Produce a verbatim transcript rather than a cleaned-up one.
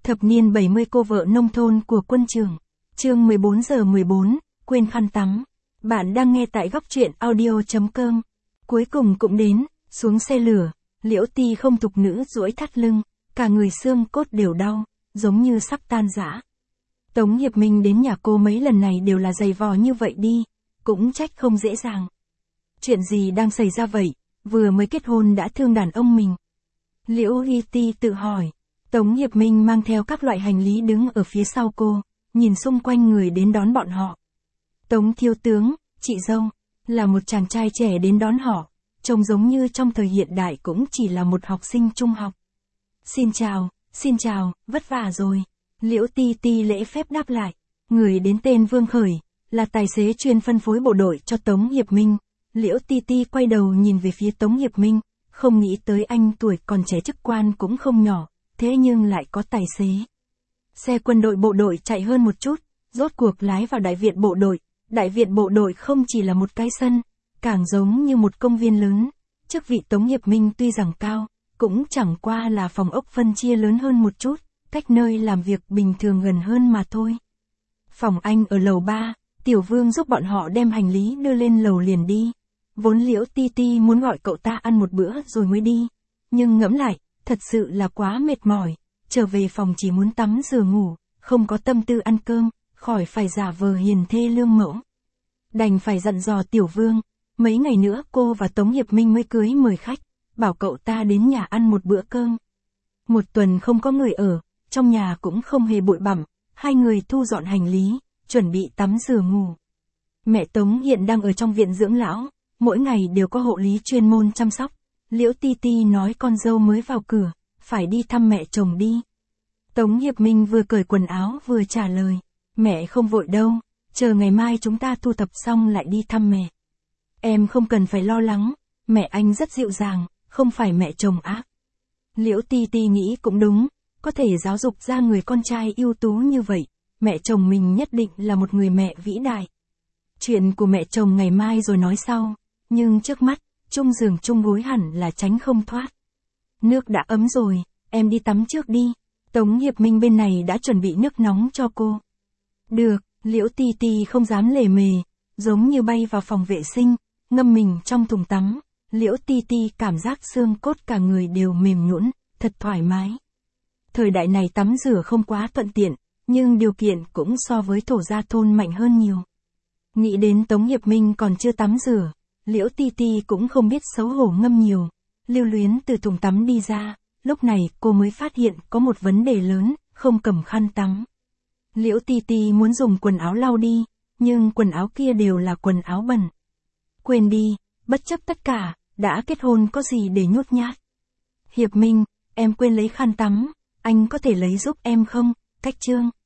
Thập niên bảy mươi cô vợ nông thôn của quân trường. Chương mười bốn giờ mười bốn, quên khăn tắm. Bạn đang nghe tại góc truyện audio chấm com. Cuối cùng cũng đến, xuống xe lửa, Liễu Ti không thục nữ duỗi thắt lưng, cả người xương cốt đều đau, giống như sắp tan rã. Tống Hiệp Minh đến nhà cô mấy lần này đều là giày vò như vậy đi, cũng trách không dễ dàng. Chuyện gì đang xảy ra vậy, vừa mới kết hôn đã thương đàn ông mình. Liễu Hi Ti tự hỏi. Tống Hiệp Minh mang theo các loại hành lý đứng ở phía sau cô, nhìn xung quanh người đến đón bọn họ. Tống thiếu tướng, chị dâu, là một chàng trai trẻ đến đón họ, trông giống như trong thời hiện đại cũng chỉ là một học sinh trung học. Xin chào, xin chào, vất vả rồi. Liễu Ti Ti lễ phép đáp lại. Người đến tên Vương Khởi, là tài xế chuyên phân phối bộ đội cho Tống Hiệp Minh. Liễu Ti Ti quay đầu nhìn về phía Tống Hiệp Minh, không nghĩ tới anh tuổi còn trẻ chức quan cũng không nhỏ, thế nhưng lại có tài xế. Xe quân đội bộ đội chạy hơn một chút, rốt cuộc lái vào đại viện bộ đội. Đại viện bộ đội không chỉ là một cái sân, càng giống như một công viên lớn. Chức vị Tống Hiệp Minh tuy rằng cao, cũng chẳng qua là phòng ốc phân chia lớn hơn một chút, cách nơi làm việc bình thường gần hơn mà thôi. Phòng anh ở lầu ba, Tiểu Vương giúp bọn họ đem hành lý đưa lên lầu liền đi. Vốn Liễu Ti Ti muốn gọi cậu ta ăn một bữa rồi mới đi, nhưng ngẫm lại, thật sự là quá mệt mỏi, trở về phòng chỉ muốn tắm rửa ngủ, không có tâm tư ăn cơm, khỏi phải giả vờ hiền thê lương mẫu. Đành phải dặn dò Tiểu Vương, mấy ngày nữa cô và Tống Hiệp Minh mới cưới mời khách, bảo cậu ta đến nhà ăn một bữa cơm. Một tuần không có người ở, trong nhà cũng không hề bụi bặm, hai người thu dọn hành lý, chuẩn bị tắm rửa ngủ. Mẹ Tống hiện đang ở trong viện dưỡng lão, mỗi ngày đều có hộ lý chuyên môn chăm sóc. Liễu Ti Ti nói con dâu mới vào cửa, phải đi thăm mẹ chồng đi. Tống Hiệp Minh vừa cởi quần áo vừa trả lời, mẹ không vội đâu, chờ ngày mai chúng ta thu thập xong lại đi thăm mẹ. Em không cần phải lo lắng, mẹ anh rất dịu dàng, không phải mẹ chồng ác. Liễu Ti Ti nghĩ cũng đúng, có thể giáo dục ra người con trai ưu tú như vậy, mẹ chồng mình nhất định là một người mẹ vĩ đại. Chuyện của mẹ chồng ngày mai rồi nói sau, nhưng trước mắt, chung giường chung gối hẳn là tránh không thoát. Nước đã ấm rồi, em đi tắm trước đi. Tống Hiệp Minh bên này đã chuẩn bị nước nóng cho cô. Được, Liễu Ti Ti không dám lề mề, giống như bay vào phòng vệ sinh, ngâm mình trong thùng tắm. Liễu Ti Ti cảm giác xương cốt cả người đều mềm nhũn, thật thoải mái. Thời đại này tắm rửa không quá thuận tiện, nhưng điều kiện cũng so với thổ gia thôn mạnh hơn nhiều. Nghĩ đến Tống Hiệp Minh còn chưa tắm rửa, Liễu Ti Ti cũng không biết xấu hổ ngâm nhiều, lưu luyến từ thùng tắm đi ra, lúc này cô mới phát hiện có một vấn đề lớn, không cầm khăn tắm. Liễu Ti Ti muốn dùng quần áo lau đi, nhưng quần áo kia đều là quần áo bẩn. Quên đi, bất chấp tất cả, đã kết hôn có gì để nhút nhát. Hiệp Minh, em quên lấy khăn tắm, anh có thể lấy giúp em không? Cách chương.